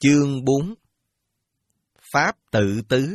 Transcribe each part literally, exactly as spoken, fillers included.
Chương bốn. Pháp tự tứ.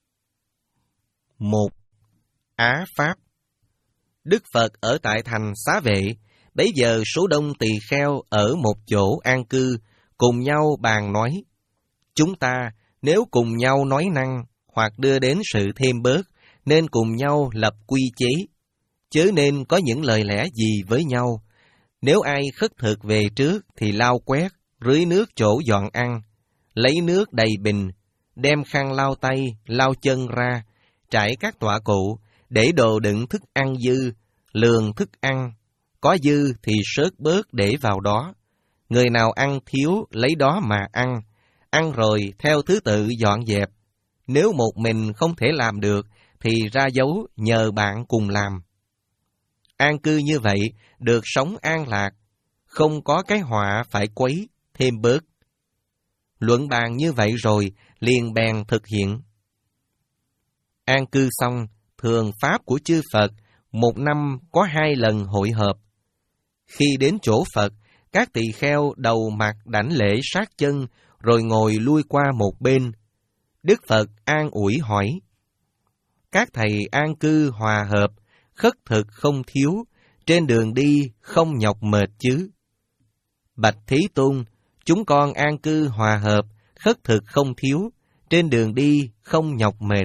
Một. Á Pháp. Đức Phật ở tại thành Xá Vệ, bấy giờ số đông tỳ kheo ở một chỗ an cư, cùng nhau bàn nói. Chúng ta nếu cùng nhau nói năng, hoặc đưa đến sự thêm bớt, nên cùng nhau lập quy chế, chớ nên có những lời lẽ gì với nhau. Nếu ai khất thực về trước thì lau quét, rưới nước chỗ dọn ăn, lấy nước đầy bình, đem khăn lau tay, lau chân ra, trải các tọa cụ, để đồ đựng thức ăn dư, lường thức ăn, có dư thì sớt bớt để vào đó. Người nào ăn thiếu lấy đó mà ăn, ăn rồi theo thứ tự dọn dẹp. Nếu một mình không thể làm được thì ra dấu nhờ bạn cùng làm. An cư như vậy được sống an lạc, không có cái họa phải quấy, thêm bớt. Luận bàn như vậy rồi, liền bèn thực hiện. An cư xong, thường pháp của chư Phật, một năm có hai lần hội họp. Khi đến chỗ Phật, các tỳ kheo đầu mặt đảnh lễ sát chân, rồi ngồi lui qua một bên. Đức Phật an ủi hỏi. Các thầy an cư hòa hợp, khất thực không thiếu, trên đường đi không nhọc mệt chứ? Bạch Thí Tôn, chúng con an cư hòa hợp, khất thực không thiếu, trên đường đi không nhọc mệt.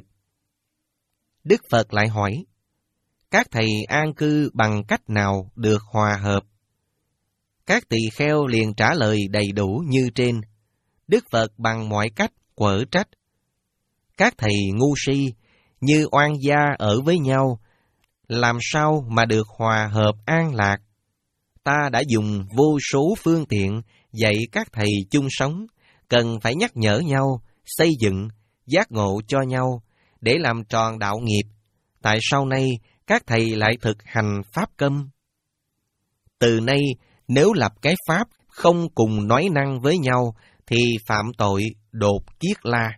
Đức Phật lại hỏi, các thầy an cư bằng cách nào được hòa hợp? Các tỳ kheo liền trả lời đầy đủ như trên. Đức Phật bằng mọi cách quở trách. Các thầy ngu si, như oan gia ở với nhau, làm sao mà được hòa hợp an lạc? Ta đã dùng vô số phương tiện dạy các thầy chung sống, cần phải nhắc nhở nhau, xây dựng, giác ngộ cho nhau, để làm tròn đạo nghiệp. Tại sau này, các thầy lại thực hành pháp câm. Từ nay, nếu lập cái pháp không cùng nói năng với nhau, thì phạm tội đột kiết la.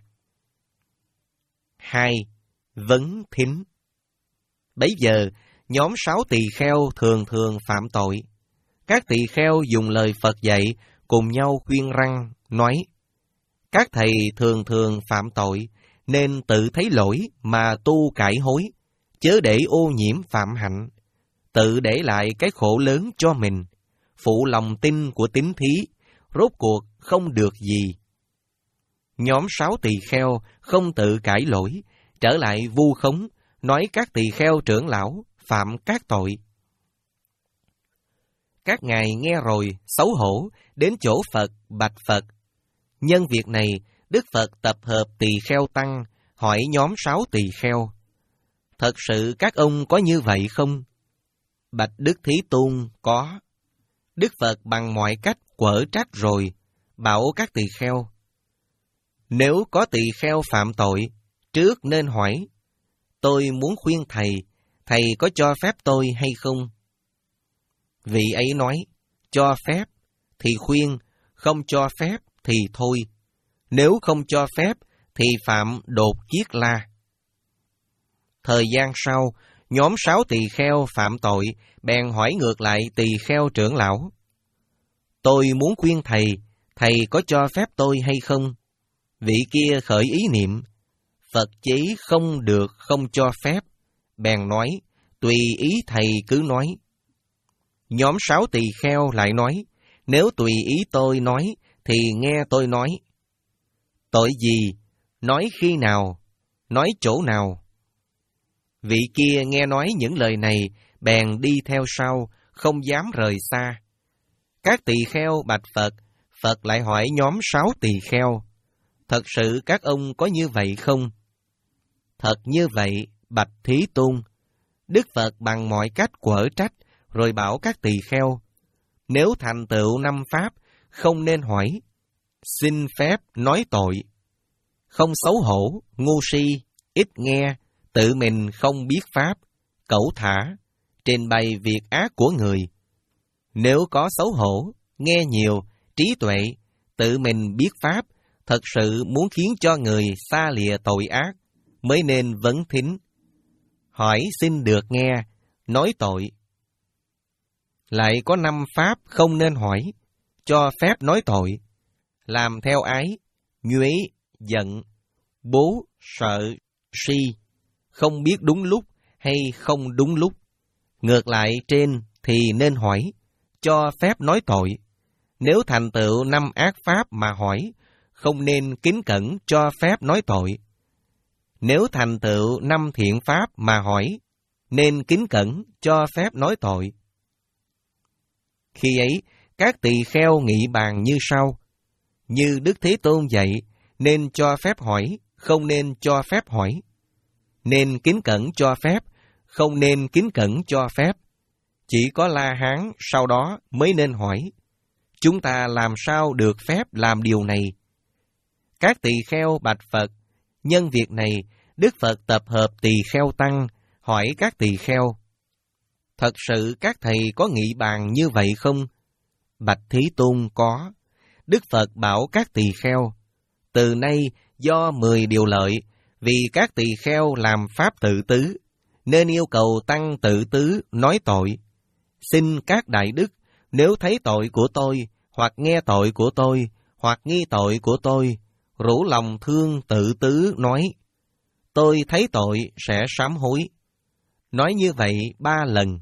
Hai. Vấn thính. Bấy giờ, nhóm sáu tỳ kheo thường thường phạm tội. Các tỳ kheo dùng lời Phật dạy, cùng nhau khuyên răn, nói, các thầy thường thường phạm tội, nên tự thấy lỗi mà tu cải hối, chớ để ô nhiễm phạm hạnh, tự để lại cái khổ lớn cho mình, phụ lòng tin của tín thí, rốt cuộc không được gì. Nhóm sáu tỳ kheo không tự cải lỗi, trở lại vu khống, nói các tỳ kheo trưởng lão phạm các tội. Các ngài nghe rồi, xấu hổ, đến chỗ Phật bạch Phật. Nhân việc này, Đức Phật tập hợp tỳ kheo tăng, hỏi nhóm sáu tỳ kheo, thật sự các ông có như vậy không? Bạch Đức Thí Tôn, có. Đức Phật bằng mọi cách quở trách rồi, bảo các tỳ kheo, nếu có tỳ kheo phạm tội, trước nên hỏi, tôi muốn khuyên thầy, thầy có cho phép tôi hay không? Vị ấy nói, cho phép thì khuyên, không cho phép thì thôi. Nếu không cho phép thì phạm đột kiết la. Thời gian sau, nhóm sáu tỳ kheo phạm tội, bèn hỏi ngược lại tỳ kheo trưởng lão. Tôi muốn khuyên thầy, thầy có cho phép tôi hay không? Vị kia khởi ý niệm, Phật chí không được không cho phép, bèn nói, tùy ý thầy cứ nói. Nhóm sáu tỳ kheo lại nói, nếu tùy ý tôi nói, thì nghe tôi nói. Tội gì? Nói khi nào? Nói chỗ nào? Vị kia nghe nói những lời này, bèn đi theo sau, không dám rời xa. Các tỳ kheo bạch Phật, Phật lại hỏi nhóm sáu tỳ kheo, thật sự các ông có như vậy không? Thật như vậy, bạch Thí Tôn. Đức Phật bằng mọi cách quở trách, rồi bảo các tỳ kheo, nếu thành tựu năm pháp, không nên hỏi, xin phép nói tội. Không xấu hổ, ngu si, ít nghe, tự mình không biết pháp, cẩu thả, trình bày việc ác của người. Nếu có xấu hổ, nghe nhiều, trí tuệ, tự mình biết pháp, thật sự muốn khiến cho người xa lìa tội ác, mới nên vấn thính. Hỏi xin được nghe, nói tội. Lại có năm pháp không nên hỏi, cho phép nói tội. Làm theo ái, nhuế, giận, bố, sợ, si, không biết đúng lúc hay không đúng lúc. Ngược lại trên thì nên hỏi, cho phép nói tội. Nếu thành tựu năm ác pháp mà hỏi, không nên kính cẩn cho phép nói tội. Nếu thành tựu năm thiện pháp mà hỏi, nên kính cẩn cho phép nói tội. Khi ấy, các tỳ kheo nghị bàn như sau: như Đức Thế Tôn dạy, nên cho phép hỏi, không nên cho phép hỏi. Nên kính cẩn cho phép, không nên kính cẩn cho phép. Chỉ có La Hán sau đó mới nên hỏi, chúng ta làm sao được phép làm điều này? Các tỳ kheo bạch Phật, nhân việc này, Đức Phật tập hợp tỳ kheo tăng, hỏi các tỳ kheo, thật sự các thầy có nghị bàn như vậy không? Bạch Thế Tôn có. Đức Phật bảo các tỳ kheo, từ nay do mười điều lợi, vì các tỳ kheo làm pháp tự tứ, nên yêu cầu tăng tự tứ nói tội. Xin các đại đức, nếu thấy tội của tôi, hoặc nghe tội của tôi, hoặc nghi tội của tôi, rủ lòng thương tự tứ nói, tôi thấy tội sẽ sám hối. Nói như vậy ba lần.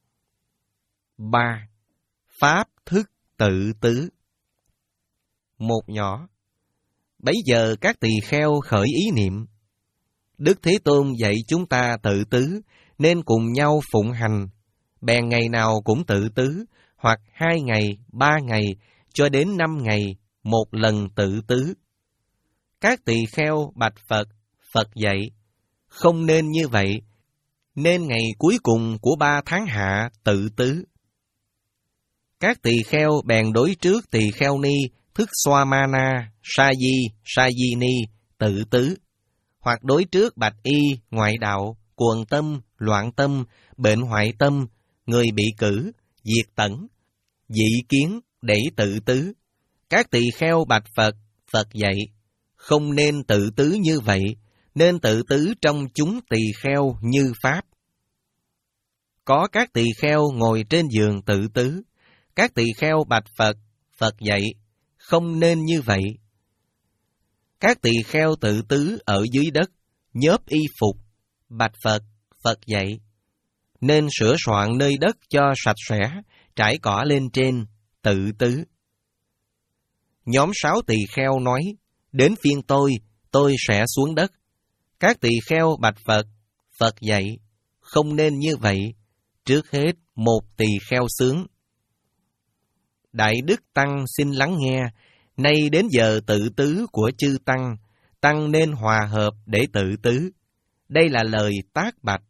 Ba. Pháp thức tự tứ. Một nhỏ. Bấy giờ các tỳ kheo khởi ý niệm, Đức Thế Tôn dạy chúng ta tự tứ, nên cùng nhau phụng hành. Bèn ngày nào cũng tự tứ, hoặc hai ngày, ba ngày, cho đến năm ngày, một lần tự tứ. Các tỳ kheo bạch Phật, Phật dạy, không nên như vậy, nên ngày cuối cùng của ba tháng hạ tự tứ. Các tỳ kheo bèn đối trước tỳ kheo ni, thức xoa ma na, sa di, sa di ni, tự tứ. Hoặc đối trước bạch y, ngoại đạo, cuồng tâm, loạn tâm, bệnh hoại tâm, người bị cử, diệt tẩn, dị kiến, để tự tứ. Các tỳ kheo bạch Phật, Phật dạy, không nên tự tứ như vậy, nên tự tứ trong chúng tỳ kheo như Pháp. Có các tỳ kheo ngồi trên giường tự tứ. Các tỳ kheo bạch Phật, Phật dạy, không nên như vậy. Các tỳ kheo tự tứ ở dưới đất, nhớp y phục, bạch Phật, Phật dạy, nên sửa soạn nơi đất cho sạch sẽ, trải cỏ lên trên, tự tứ. Nhóm sáu tỳ kheo nói, đến phiên tôi, tôi sẽ xuống đất. Các tỳ kheo bạch Phật, Phật dạy, không nên như vậy. Trước hết, một tỳ kheo sướng. Đại đức tăng xin lắng nghe, nay đến giờ tự tứ của chư tăng, tăng nên hòa hợp để tự tứ. Đây là lời tác bạch.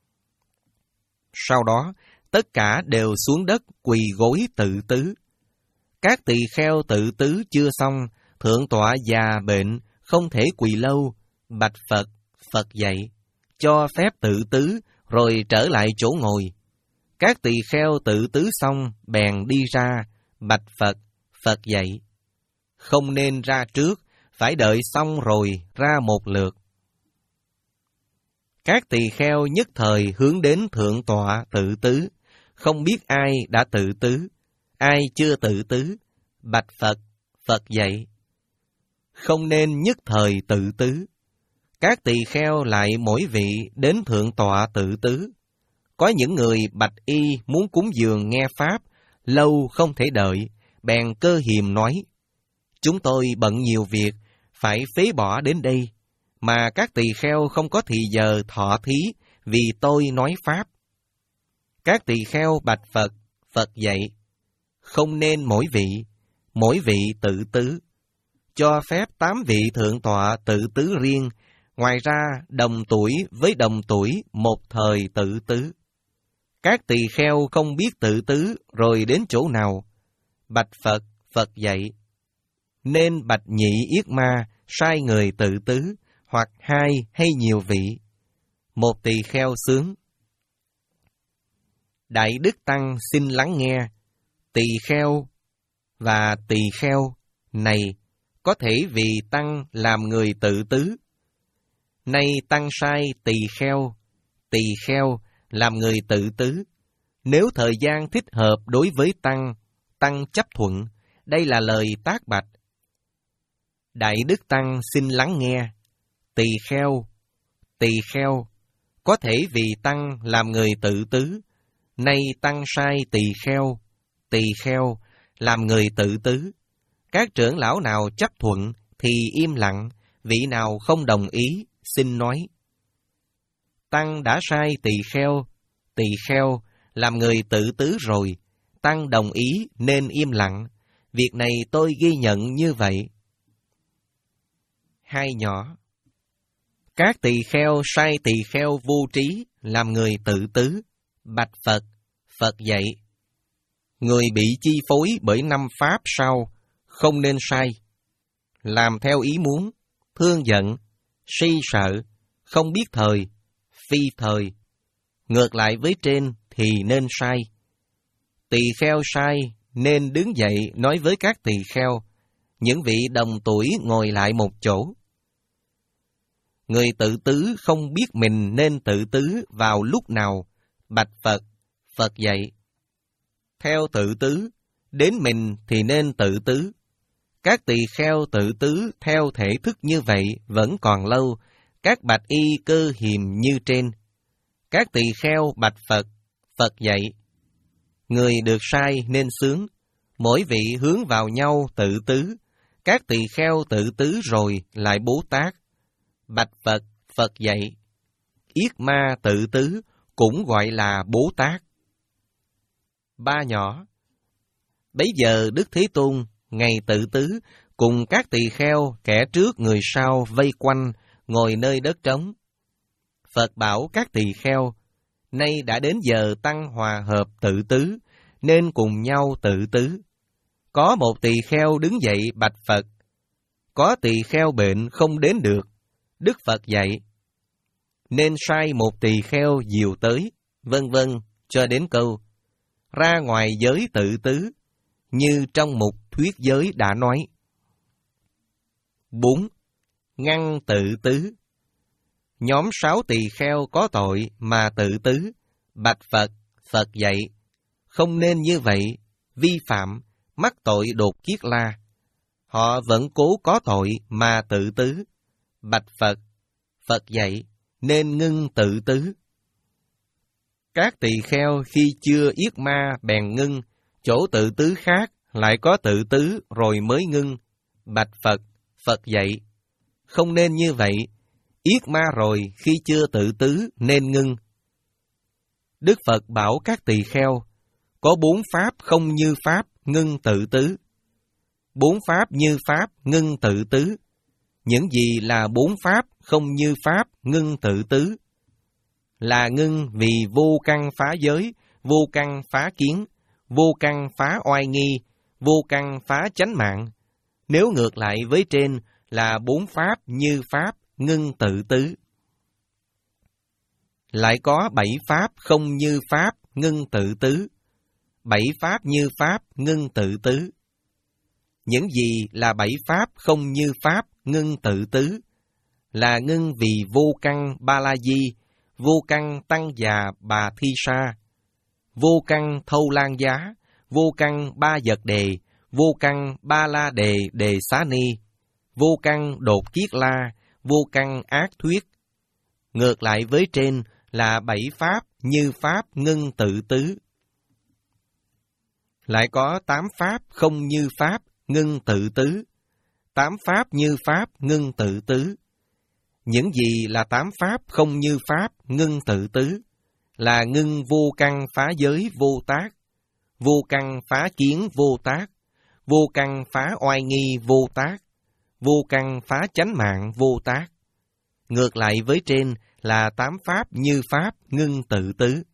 Sau đó, tất cả đều xuống đất quỳ gối tự tứ. Các tỳ kheo tự tứ chưa xong, thượng tọa già bệnh, không thể quỳ lâu. Bạch Phật, Phật dạy, cho phép tự tứ, rồi trở lại chỗ ngồi. Các tỳ kheo tự tứ xong, bèn đi ra. Bạch Phật, Phật dạy, không nên ra trước, phải đợi xong rồi ra một lượt. Các tỳ kheo nhất thời hướng đến thượng tọa tự tứ, không biết ai đã tự tứ, ai chưa tự tứ. Bạch Phật, Phật dạy, không nên nhất thời tự tứ. Các tỳ kheo lại mỗi vị đến thượng tọa tự tứ. Có những người bạch y muốn cúng dường nghe pháp, lâu không thể đợi, bèn cơ hiềm nói, chúng tôi bận nhiều việc, phải phế bỏ đến đây, mà các tỳ kheo không có thì giờ thọ thí, vì tôi nói pháp. Các tỳ kheo bạch Phật, Phật dạy, không nên mỗi vị, mỗi vị tự tứ. Cho phép tám vị thượng tọa tự tứ riêng, ngoài ra đồng tuổi với đồng tuổi một thời tự tứ. Các tỳ kheo không biết tự tứ rồi đến chỗ nào. Bạch Phật, Phật dạy, nên bạch nhị yết ma sai người tự tứ, hoặc hai hay nhiều vị. Một tỳ kheo sướng. Đại đức tăng xin lắng nghe, tỳ kheo và tỳ kheo này có thể vì tăng làm người tự tứ. Nay tăng sai tỳ kheo, tỳ kheo làm người tự tứ. Nếu thời gian thích hợp đối với tăng, tăng chấp thuận. Đây là lời tác bạch. Đại Đức Tăng xin lắng nghe. Tỳ kheo, tỳ kheo, có thể vì Tăng làm người tự tứ, nay Tăng sai tỳ kheo, tỳ kheo, làm người tự tứ. Các trưởng lão nào chấp thuận thì im lặng, vị nào không đồng ý, xin nói. Tăng đã sai tỳ kheo, tỳ kheo, làm người tự tứ rồi, Tăng đồng ý nên im lặng, việc này tôi ghi nhận như vậy. Hai nhỏ. Các tỳ kheo sai tỳ kheo vô trí, làm người tự tứ, bạch Phật, Phật dạy. Người bị chi phối bởi năm pháp sau, không nên sai. Làm theo ý muốn, thương giận, si sợ, không biết thời, phi thời. Ngược lại với trên thì nên sai. Tỳ kheo sai nên đứng dậy nói với các tỳ kheo, những vị đồng tuổi ngồi lại một chỗ. Người tự tứ không biết mình nên tự tứ vào lúc nào, bạch Phật, Phật dạy. Theo tự tứ, đến mình thì nên tự tứ. Các tỳ kheo tự tứ theo thể thức như vậy vẫn còn lâu, các bạch y cơ hiềm như trên. Các tỳ kheo bạch Phật, Phật dạy. Người được sai nên sướng, mỗi vị hướng vào nhau tự tứ. Các tỳ kheo tự tứ rồi lại bố tát. Bạch Phật, Phật dạy. Yết ma tự tứ cũng gọi là Bố Tát. Ba nhỏ. Bấy giờ Đức Thế Tôn, ngày tự tứ, cùng các tỳ kheo, kẻ trước người sau vây quanh, ngồi nơi đất trống. Phật bảo các tỳ kheo, nay đã đến giờ tăng hòa hợp tự tứ, nên cùng nhau tự tứ. Có một tỳ kheo đứng dậy bạch Phật. Có tỳ kheo bệnh không đến được. Đức Phật dạy. Nên sai một tỳ kheo dìu tới, vân vân, cho đến câu. Ra ngoài giới tự tứ, như trong mục thuyết giới đã nói. Bốn. Ngăn tự tứ. Nhóm sáu tỳ kheo có tội mà tự tứ, bạch Phật, Phật dạy. Không nên như vậy, vi phạm, mắc tội đột kiết la. Họ vẫn cố có tội mà tự tứ, bạch Phật, Phật dạy, nên ngưng tự tứ. Các tỳ kheo khi chưa yết ma bèn ngưng, chỗ tự tứ khác lại có tự tứ rồi mới ngưng, bạch Phật, Phật dạy. Không nên như vậy, yết ma rồi khi chưa tự tứ nên ngưng. Đức Phật bảo các tỳ kheo, có bốn pháp không như pháp ngưng tự tứ. Bốn pháp như pháp ngưng tự tứ. Những gì là bốn pháp không như pháp ngưng tự tứ? Là ngưng vì vô căn phá giới, vô căn phá kiến, vô căn phá oai nghi, vô căn phá chánh mạng. Nếu ngược lại với trên là bốn pháp như pháp ngưng tự tứ. Lại có bảy pháp không như pháp ngưng tự tứ. Bảy pháp như pháp ngưng tự tứ. Những gì là bảy pháp không như pháp ngưng tự tứ? Là ngưng vì vô căn ba la di, vô căn tăng già bà thi sa, vô căn thâu lan giá, vô căn ba vật đề, vô căn ba la đề đề xá ni, vô căn đột kiết la, vô căn ác thuyết. Ngược lại với trên là bảy pháp như pháp ngưng tự tứ. Lại có tám pháp không như pháp ngưng tự tứ. Tám pháp như pháp ngưng tự tứ. Những gì là tám pháp không như pháp ngưng tự tứ? Là ngưng vô căn phá giới vô tác, vô căn phá kiến vô tác, vô căn phá oai nghi vô tác, vô căn phá chánh mạng vô tác. Ngược lại với trên là tám pháp như pháp ngưng tự tứ.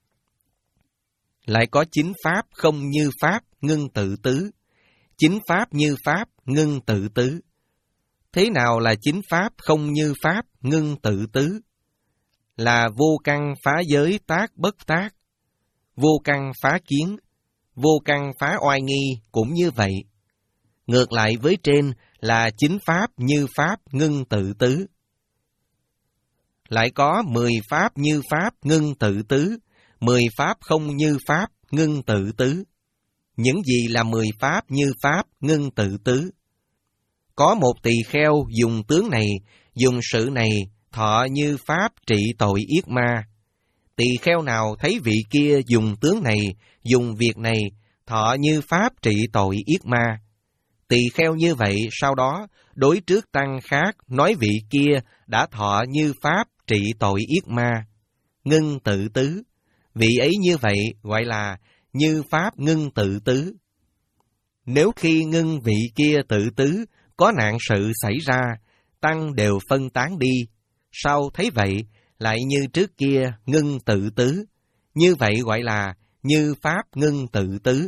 Lại có chín pháp không như pháp ngưng tự tứ. Chín pháp như pháp ngưng tự tứ. Thế nào là chín pháp không như pháp ngưng tự tứ? Là vô căn phá giới tác bất tác, vô căn phá kiến, vô căn phá oai nghi cũng như vậy. Ngược lại với trên là chín pháp như pháp ngưng tự tứ. Lại có mười pháp như pháp ngưng tự tứ, mười pháp không như pháp ngưng tự tứ. Những gì là mười pháp như pháp ngưng tự tứ? Có một tỳ kheo dùng tướng này, dùng sự này, thọ như pháp trị tội yết ma. Tỳ kheo nào thấy vị kia dùng tướng này, dùng việc này, thọ như pháp trị tội yết ma. Tỳ kheo như vậy sau đó, đối trước tăng khác nói vị kia đã thọ như pháp trị tội yết ma. Ngưng tự tứ. Vị ấy như vậy gọi là như pháp ngưng tự tứ. Nếu khi ngưng vị kia tự tứ, có nạn sự xảy ra, tăng đều phân tán đi. Sau thấy vậy, lại như trước kia ngưng tự tứ. Như vậy gọi là như pháp ngưng tự tứ.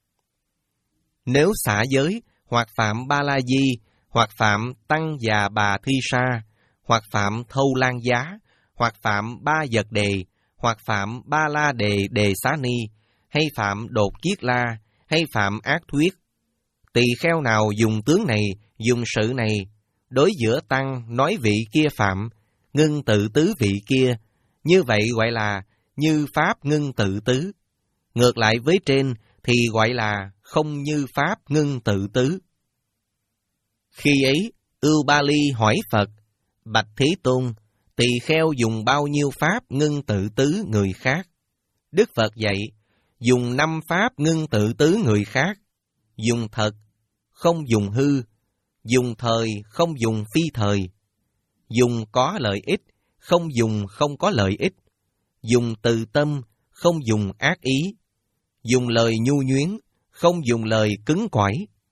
Nếu xả giới, hoặc phạm ba la di, hoặc phạm tăng già bà thi sa, hoặc phạm thâu lan giá, hoặc phạm ba vật đề, hoặc phạm ba la đề đề xá ni, hay phạm đột kiết la, hay phạm ác thuyết. Tỳ kheo nào dùng tướng này, dùng sự này, đối giữa tăng nói vị kia phạm, ngưng tự tứ vị kia, như vậy gọi là như pháp ngưng tự tứ. Ngược lại với trên thì gọi là không như pháp ngưng tự tứ. Khi ấy, Ưu Ba Ly hỏi Phật: Bạch Thế Tôn, tỳ kheo dùng bao nhiêu pháp ngưng tự tứ người khác? Đức Phật dạy, dùng năm pháp ngưng tự tứ người khác. Dùng thật, không dùng hư. Dùng thời, không dùng phi thời. Dùng có lợi ích, không dùng không có lợi ích. Dùng từ tâm, không dùng ác ý. Dùng lời nhu nhuyến, không dùng lời cứng cỏi.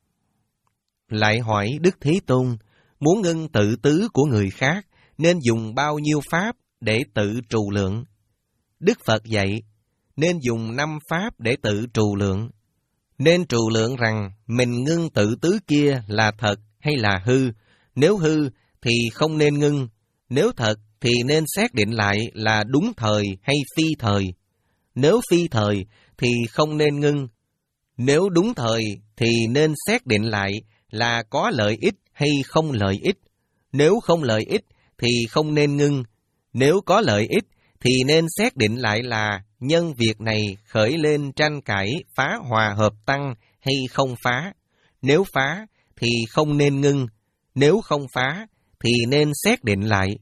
Lại hỏi Đức Thế Tôn, muốn ngưng tự tứ của người khác, nên dùng bao nhiêu pháp để tự trù lượng? Đức Phật dạy, nên dùng năm pháp để tự trù lượng. Nên trù lượng rằng mình ngưng tự tứ kia là thật hay là hư. Nếu hư thì không nên ngưng, nếu thật thì nên xác định lại là đúng thời hay phi thời. Nếu phi thời thì không nên ngưng, nếu đúng thời thì nên xác định lại là có lợi ích hay không lợi ích. Nếu không lợi ích thì không nên ngưng, nếu có lợi ích thì nên xác định lại là nhân việc này khởi lên tranh cãi phá hòa hợp tăng hay không phá. Nếu phá thì không nên ngưng, nếu không phá thì nên xác định lại.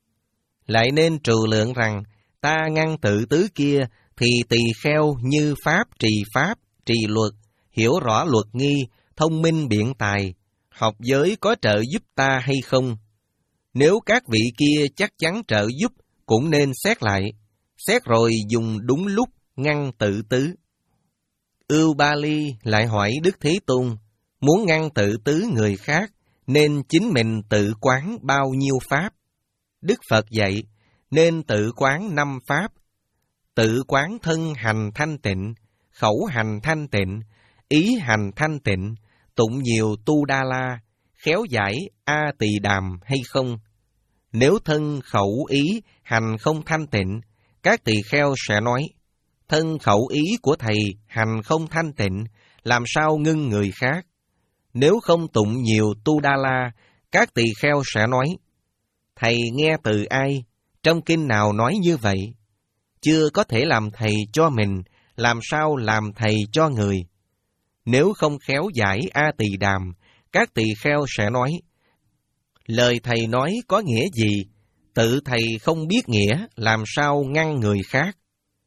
Lại nên trừ lượng rằng ta ngăn tự tứ kia thì tỳ kheo như pháp trì pháp, trì luật, hiểu rõ luật nghi, thông minh biện tài, học giới có trợ giúp ta hay không? Nếu các vị kia chắc chắn trợ giúp, cũng nên xét lại, xét rồi dùng đúng lúc ngăn tự tứ. Ưu Ba Ly lại hỏi Đức Thế Tôn, muốn ngăn tự tứ người khác, nên chính mình tự quán bao nhiêu pháp? Đức Phật dạy, nên tự quán năm pháp. Tự quán thân hành thanh tịnh, khẩu hành thanh tịnh, ý hành thanh tịnh, tụng nhiều tu đa la, khéo giải a tỳ đàm hay không? Nếu thân khẩu ý hành không thanh tịnh, các tỳ kheo sẽ nói, thân khẩu ý của thầy hành không thanh tịnh, làm sao ngưng người khác? Nếu không tụng nhiều tu đa la, các tỳ kheo sẽ nói, thầy nghe từ ai? Trong kinh nào nói như vậy? Chưa có thể làm thầy cho mình, làm sao làm thầy cho người? Nếu không khéo giải a tỳ đàm, các tỳ kheo sẽ nói, lời thầy nói có nghĩa gì? Tự thầy không biết nghĩa, làm sao ngăn người khác?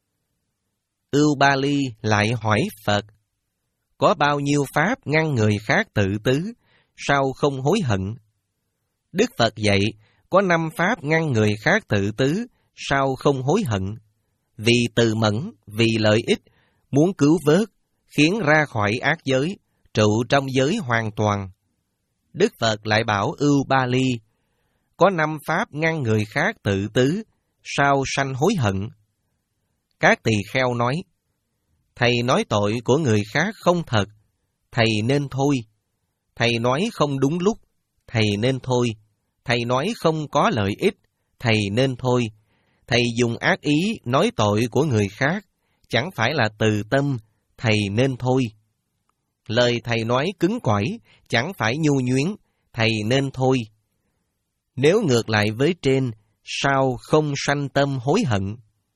Ưu Ba Ly lại hỏi Phật, có bao nhiêu pháp ngăn người khác tự tứ, sao không hối hận? Đức Phật dạy, có năm pháp ngăn người khác tự tứ, sao không hối hận? Vì từ mẫn, vì lợi ích, muốn cứu vớt, khiến ra khỏi ác giới, trụ trong giới hoàn toàn. Đức Phật lại bảo Ưu Ba Ly, có năm pháp ngăn người khác tự tứ, sao sanh hối hận? Các tỳ kheo nói, thầy nói tội của người khác không thật, thầy nên thôi. Thầy nói không đúng lúc, thầy nên thôi. Thầy nói không có lợi ích, thầy nên thôi. Thầy dùng ác ý nói tội của người khác, chẳng phải là từ tâm, thầy nên thôi. Lời thầy nói cứng cỏi, chẳng phải nhu nhuyến, thầy nên thôi. Nếu ngược lại với trên, sao không sanh tâm hối hận?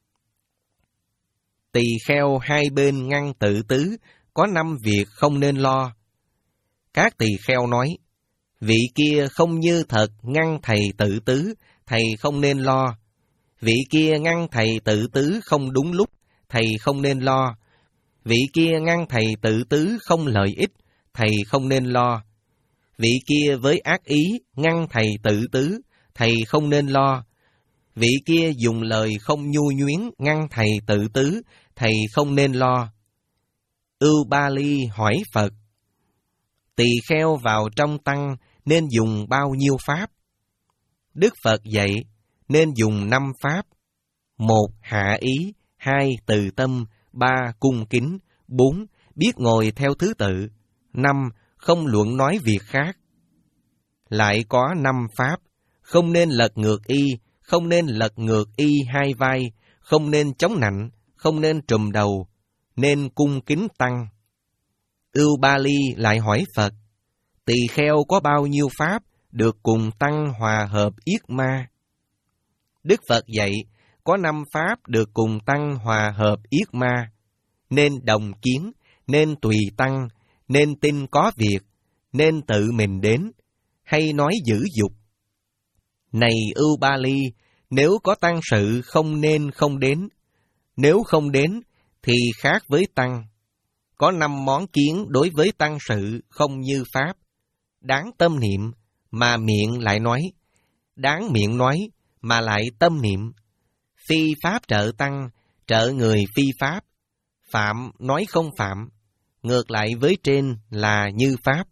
Tỳ kheo hai bên ngăn tự tứ, có năm việc không nên lo. Các tỳ kheo nói, Vị kia không như thật ngăn thầy tự tứ, thầy không nên lo. Vị kia ngăn thầy tự tứ không đúng lúc, thầy không nên lo. Vị kia ngăn thầy tự tứ không lợi ích, thầy không nên lo. Vị kia với ác ý ngăn thầy tự tứ, thầy không nên lo. Vị kia dùng lời không nhu nhuyến ngăn thầy tự tứ, thầy không nên lo. Ưu Ba Ly hỏi Phật: tỳ kheo vào trong tăng nên dùng bao nhiêu pháp? Đức Phật dạy nên dùng năm pháp. Một, hạ ý. Hai, từ tâm. Ba, cung kính. Bốn, biết ngồi theo thứ tự. Năm, không luận nói việc khác. Lại có năm pháp: không nên lật ngược y, không nên lật ngược y hai vai, không nên chống nạnh, không nên trùm đầu, nên cung kính tăng. Ưu Ba Ly lại hỏi Phật: tỳ kheo có bao nhiêu pháp được cùng tăng hòa hợp yết ma? Đức Phật dạy có năm pháp được cùng tăng hòa hợp yết ma. Nên đồng kiến, nên tùy tăng, nên tin có việc, nên tự mình đến, hay nói giữ dục. Này Ưu Ba Ly, nếu có tăng sự không nên không đến. Nếu không đến thì khác với tăng. Có năm món kiến đối với tăng sự không như pháp. Đáng tâm niệm mà miệng lại nói, đáng miệng nói mà lại tâm niệm. Phi pháp trợ tăng, trợ người phi pháp. Phạm nói không phạm, ngược lại với trên là như pháp.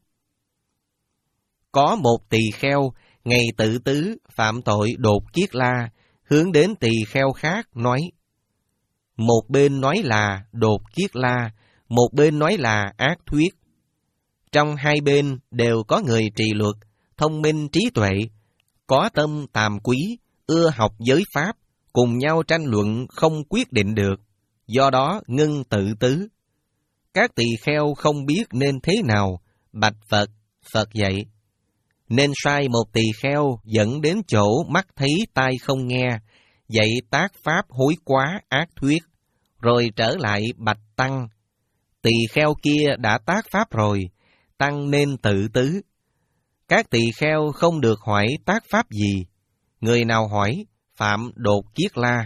Có một tỳ kheo ngày tự tứ phạm tội đột kiết la, hướng đến tỳ kheo khác nói. Một bên nói là đột kiết la, một bên nói là ác thuyết. Trong hai bên đều có người trì luật, thông minh trí tuệ, có tâm tàm quý, ưa học giới pháp, cùng nhau tranh luận không quyết định được, do đó ngưng tự tứ. Các tỳ kheo không biết nên thế nào, bạch Phật. Phật dạy nên sai một tỳ kheo dẫn đến chỗ mắt thấy tai không nghe, dạy tác pháp hối quá ác thuyết, rồi trở lại bạch tăng. Tỳ kheo kia đã tác pháp rồi, tăng nên tự tứ. Các tỳ kheo không được hỏi tác pháp gì, người nào hỏi phạm đột kiết la.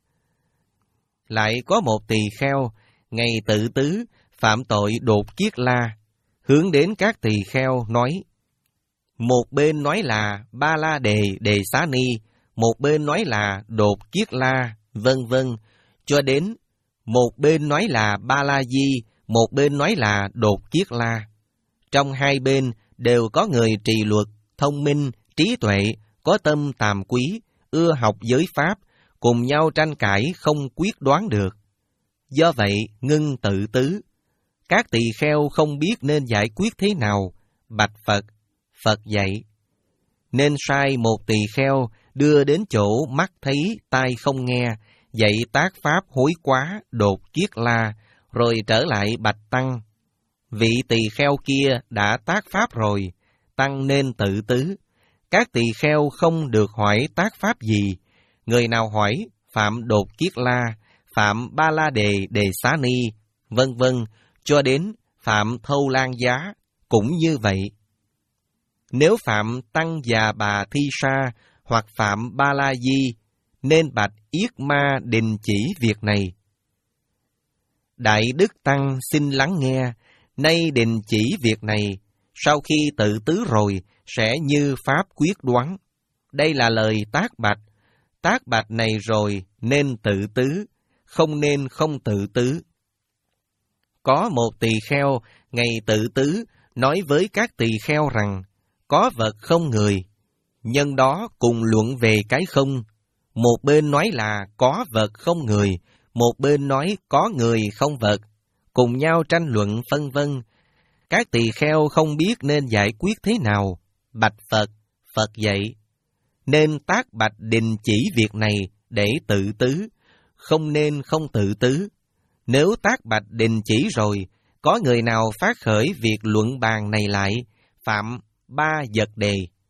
Lại có một tỳ kheo ngày tự tứ phạm tội đột kiết la, hướng đến các tỳ kheo nói. Một bên nói là Ba La Đề Đề Xá Ni, một bên nói là đột kiết la, vân vân, cho đến một bên nói là Ba La Di, một bên nói là đột kiết la. Trong hai bên đều có người trì luật, thông minh, trí tuệ, có tâm tàm quý, ưa học giới pháp, cùng nhau tranh cãi không quyết đoán được. Do vậy ngưng tự tứ. Các tỳ kheo không biết nên giải quyết thế nào, bạch Phật. Phật dạy nên sai một tỳ kheo đưa đến chỗ mắt thấy tai không nghe, dạy tác pháp hối quá đột kiết la, rồi trở lại bạch tăng. Vị tỳ kheo kia đã tác pháp rồi, tăng nên tự tứ. Các tỳ kheo không được hỏi tác pháp gì, người nào hỏi phạm đột kiết la, phạm Ba La Đề Đề Xá Ni, vân vân, cho đến phạm Thâu Lan Giá, cũng như vậy. Nếu phạm Tăng Già Bà Thi Sa hoặc phạm Ba La Di, nên bạch Yết Ma đình chỉ việc này. Đại Đức Tăng xin lắng nghe, nay đình chỉ việc này, sau khi tự tứ rồi, sẽ như Pháp quyết đoán. Đây là lời tác bạch, tác bạch này rồi nên tự tứ, không nên không tự tứ. Có một tỳ kheo ngày tự tứ nói với các tỳ kheo rằng, có vật không người, nhân đó cùng luận về cái không. Một bên nói là có vật không người, một bên nói có người không vật, cùng nhau tranh luận phân vân. Các tỳ kheo không biết nên giải quyết thế nào, bạch Phật. Phật dạy nên tác bạch đình chỉ việc này để tự tứ, không nên không tự tứ. Nếu tác bạch đình chỉ rồi, có người nào phát khởi việc luận bàn này lại, phạm ba vật đề.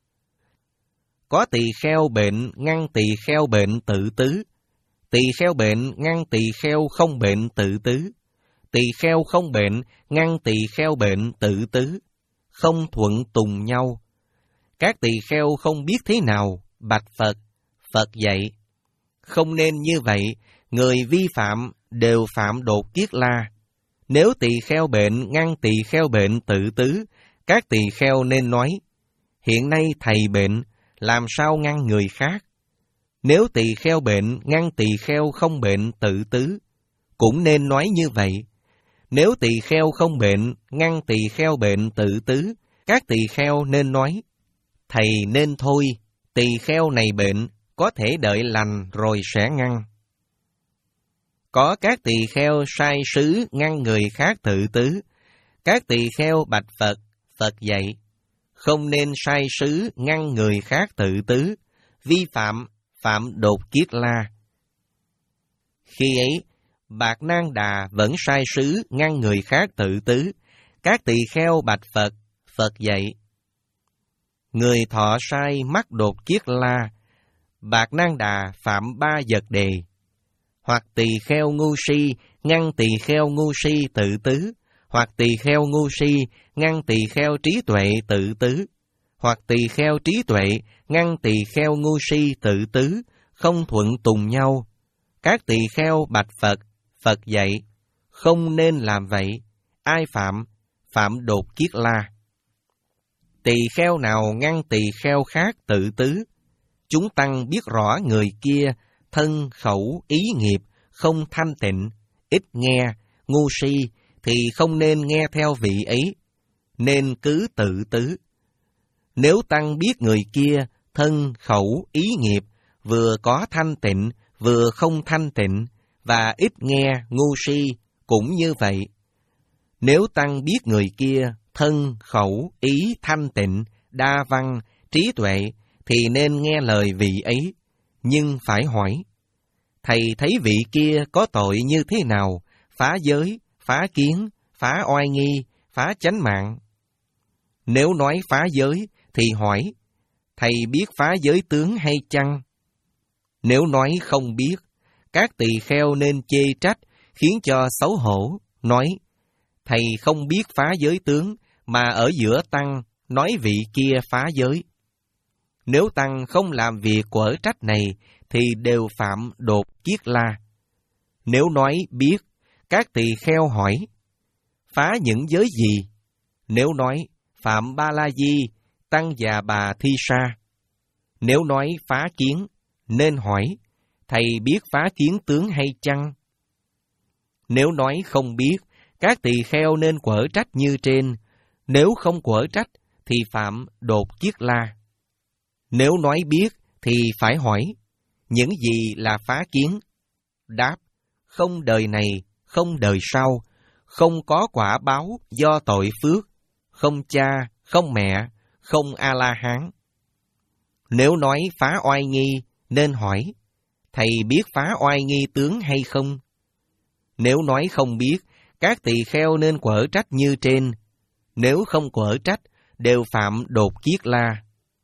Có tỳ kheo bệnh ngăn tỳ kheo bệnh tự tứ, tỳ kheo bệnh ngăn tỳ kheo không bệnh tự tứ, tỳ kheo không bệnh ngăn tỳ kheo bệnh tự tứ, không thuận tùng nhau. Các tỳ kheo không biết thế nào, bạch Phật, Phật dạy. Không nên như vậy, người vi phạm đều phạm đột kiết la. Nếu tỳ kheo bệnh ngăn tỳ kheo bệnh tự tứ, các tỳ kheo nên nói, hiện nay thầy bệnh, làm sao ngăn người khác? Nếu tỳ kheo bệnh ngăn tỳ kheo không bệnh tự tứ, cũng nên nói như vậy. Nếu tỳ kheo không bệnh ngăn tỳ kheo bệnh tự tứ, các tỳ kheo nên nói, thầy nên thôi, tỳ kheo này bệnh, có thể đợi lành rồi sẽ ngăn. Có các tỳ kheo sai sứ ngăn người khác tự tứ, các tỳ kheo bạch Phật, Phật dạy, không nên sai sứ ngăn người khác tự tứ, vi phạm, phạm đột kiết la. Khi ấy, Bạc Nang Đà vẫn sai sứ ngăn người khác tự tứ, các tỳ kheo bạch Phật, Phật dạy. Người thọ sai mắc đột kiết la, Bạc Nang Đà phạm ba vật đề. Hoặc tỳ kheo ngu si ngăn tỳ kheo ngu si tự tứ, hoặc tỳ kheo ngu si ngăn tỳ kheo trí tuệ tự tứ, hoặc tỳ kheo trí tuệ ngăn tỳ kheo ngu si tự tứ, không thuận tùng nhau. Các tỳ kheo bạch Phật, Phật dạy, không nên làm vậy. Ai phạm, phạm đột kiết la. Tỳ kheo nào ngăn tỳ kheo khác tự tứ, chúng tăng biết rõ người kia thân khẩu ý nghiệp không thanh tịnh, ít nghe, ngu si, thì không nên nghe theo vị ấy, nên cứ tự tứ. Nếu tăng biết người kia thân khẩu ý nghiệp vừa có thanh tịnh, vừa không thanh tịnh, và ít nghe, ngu si, cũng như vậy. Nếu tăng biết người kia thân khẩu ý thanh tịnh, đa văn, trí tuệ, thì nên nghe lời vị ấy, nhưng phải hỏi, thầy thấy vị kia có tội như thế nào, phá giới, phá kiến, phá oai nghi, phá chánh mạng? Nếu nói phá giới, thì hỏi, thầy biết phá giới tướng hay chăng? Nếu nói không biết, các tỳ kheo nên chê trách, khiến cho xấu hổ, nói, thầy không biết phá giới tướng, mà ở giữa tăng, nói vị kia phá giới. Nếu tăng không làm việc quở trách này, thì đều phạm đột kiết la. Nếu nói biết, các tỳ kheo hỏi, phá những giới gì? Nếu nói, phạm ba la di, tăng già bà thi sa. Nếu nói phá kiến, nên hỏi, thầy biết phá kiến tướng hay chăng? Nếu nói không biết, các tỳ kheo nên quở trách như trên. Nếu không quở trách, thì phạm đột kiết la. Nếu nói biết, thì phải hỏi, những gì là phá kiến? Đáp, không đời này, không đời sau, không có quả báo do tội phước, không cha, không mẹ, không A-la-hán. Nếu nói phá oai nghi, nên hỏi, thầy biết phá oai nghi tướng hay không? Nếu nói không biết, các tỳ kheo nên quở trách như trên. Nếu không quở trách, đều phạm đột kiết la.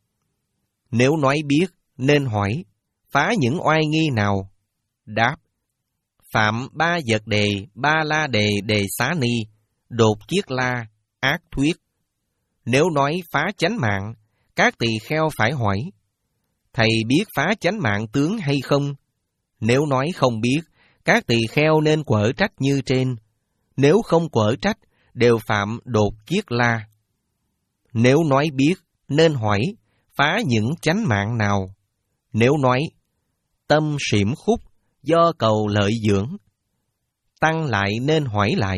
Nếu nói biết, nên hỏi, phá những oai nghi nào? Đáp, phạm ba vật đề, ba la đề đề xá ni, đột kiết la, ác thuyết. Nếu nói phá chánh mạng, các tỳ kheo phải hỏi, thầy biết phá chánh mạng tướng hay không? Nếu nói không biết, các tỳ kheo nên quở trách như trên. Nếu không quở trách, đều phạm đột kiết la. Nếu nói biết, nên hỏi, phá những chánh mạng nào? Nếu nói, tâm xỉm khúc, do cầu lợi dưỡng, tăng lại nên hỏi lại,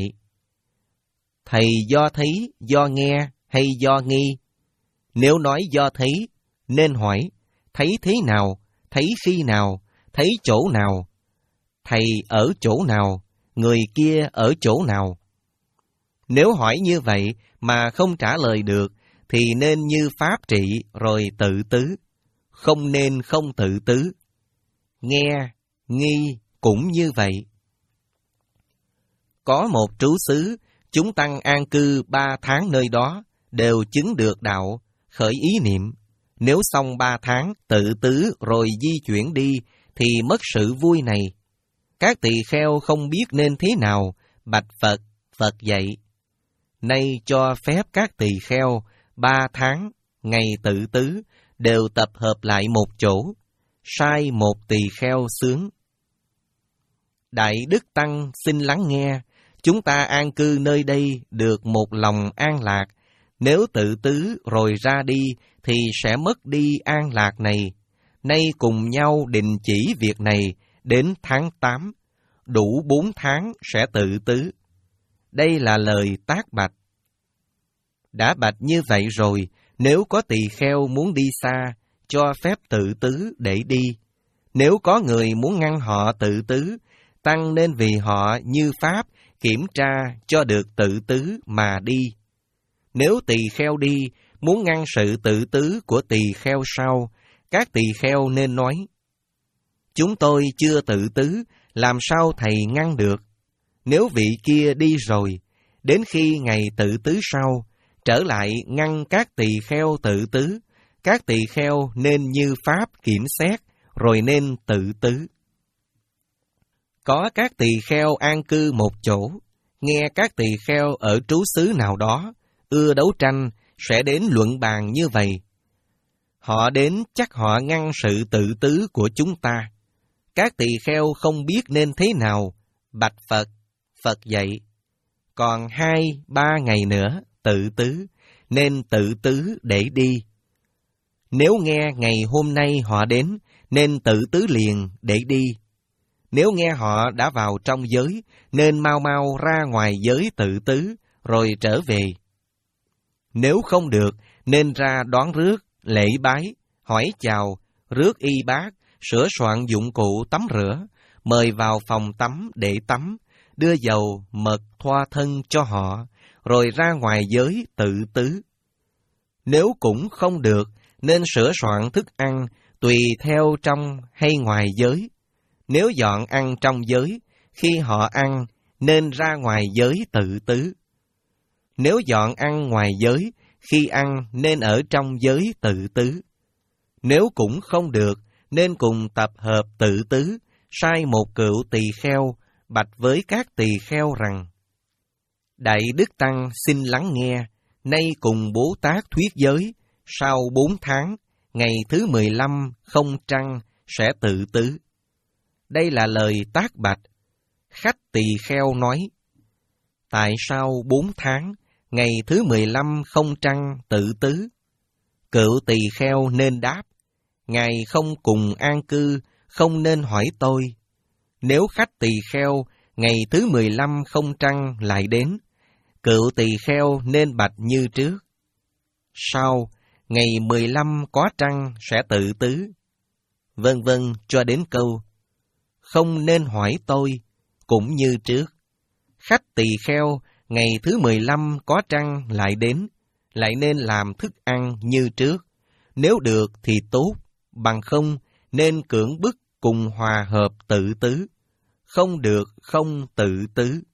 thầy do thấy, do nghe hay do nghi? Nếu nói do thấy, nên hỏi, thấy thế nào, thấy khi nào, thấy chỗ nào? Thầy ở chỗ nào, người kia ở chỗ nào? Nếu hỏi như vậy mà không trả lời được, thì nên như pháp trị rồi tự tứ, không nên không tự tứ. Nghe, nghi cũng như vậy. Có một trú xứ, chúng tăng an cư ba tháng nơi đó, đều chứng được đạo, khởi ý niệm. Nếu xong ba tháng tự tứ rồi di chuyển đi, thì mất sự vui này. Các tỳ kheo không biết nên thế nào, bạch Phật, Phật dạy, nay cho phép các tỳ kheo ba tháng ngày tự tứ, đều tập hợp lại một chỗ, sai một tỳ kheo xướng. Đại Đức Tăng xin lắng nghe, chúng ta an cư nơi đây được một lòng an lạc, nếu tự tứ rồi ra đi thì sẽ mất đi an lạc này. Nay cùng nhau định chỉ việc này đến tháng tám, đủ bốn tháng sẽ tự tứ. Đây là lời tác bạch. Đã bạch như vậy rồi, nếu có tỳ kheo muốn đi xa, cho phép tự tứ để đi. Nếu có người muốn ngăn họ tự tứ, Tăng nên vì họ như Pháp kiểm tra cho được tự tứ mà đi. Nếu tỳ kheo đi, muốn ngăn sự tự tứ của tỳ kheo sau, các tỳ kheo nên nói: chúng tôi chưa tự tứ, làm sao thầy ngăn được? Nếu vị kia đi rồi, đến khi ngày tự tứ sau, trở lại ngăn các tỳ kheo tự tứ, các tỳ kheo nên như Pháp kiểm xét, rồi nên tự tứ. Có các tỳ kheo an cư một chỗ, nghe các tỳ kheo ở trú xứ nào đó, ưa đấu tranh, sẽ đến luận bàn như vậy. Họ đến chắc họ ngăn sự tự tứ của chúng ta. Các tỳ kheo không biết nên thế nào, bạch Phật, Phật dạy: còn hai, ba ngày nữa tự tứ, nên tự tứ để đi. Nếu nghe ngày hôm nay họ đến, nên tự tứ liền để đi. Nếu nghe họ đã vào trong giới, nên mau mau ra ngoài giới tự tứ, rồi trở về. Nếu không được, nên ra đón rước, lễ bái, hỏi chào, rước y bát, sửa soạn dụng cụ tắm rửa, mời vào phòng tắm để tắm, đưa dầu, mật thoa thân cho họ, rồi ra ngoài giới tự tứ. Nếu cũng không được, nên sửa soạn thức ăn, tùy theo trong hay ngoài giới. Nếu dọn ăn trong giới, khi họ ăn, nên ra ngoài giới tự tứ. Nếu dọn ăn ngoài giới, khi ăn nên ở trong giới tự tứ. Nếu cũng không được, nên cùng tập hợp tự tứ, sai một cựu tỳ kheo, bạch với các tỳ kheo rằng: Đại Đức Tăng xin lắng nghe, nay cùng Bố Tát thuyết giới, sau bốn tháng, ngày thứ mười lăm không trăng, sẽ tự tứ. Đây là lời tác bạch. Khách tỳ kheo nói: tại sao bốn tháng, ngày thứ mười lăm không trăng tự tứ? Cựu tỳ kheo nên đáp: Ngài không cùng an cư, không nên hỏi tôi. Nếu khách tỳ kheo ngày thứ mười lăm không trăng lại đến, cựu tỳ kheo nên bạch như trước: sau, ngày mười lăm có trăng sẽ tự tứ. Vân vân cho đến câu: không nên hỏi tôi, cũng như trước. Khách tỳ kheo ngày thứ mười lăm có trăng lại đến, lại nên làm thức ăn như trước. Nếu được thì tốt, bằng không nên cưỡng bức cùng hòa hợp tự tứ. Không được không tự tứ.